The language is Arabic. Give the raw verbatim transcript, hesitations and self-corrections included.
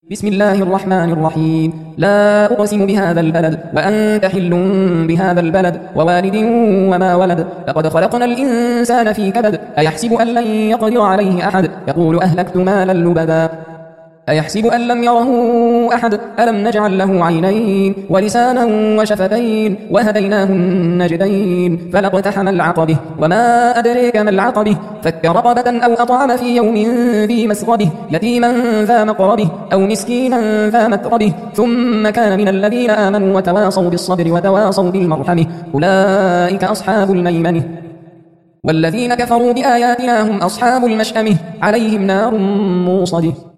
بسم الله الرحمن الرحيم لا أقسم بهذا البلد وأنت حل بهذا البلد ووالد وما ولد لقد خلقنا الإنسان في كبد أيحسب أن لن يقدر عليه أحد يقول أهلكت مالا لبدا أيحسب أن لم يره أحد ألم نجعل له عينين ولسانا وشفتين وهديناه النجدين فلاقتحم العقبة وما أدريك ما العقبة فك رقبة أو أطعم في يوم ذي مسغبة يتيما ذا مقربه أو مسكينا ذا متربه ثم كان من الذين آمنوا وتواصوا بالصبر وتواصوا بالمرحمة أولئك أصحاب الميمنة والذين كفروا بآياتنا هم أصحاب المشأمة عليهم نار موصدة.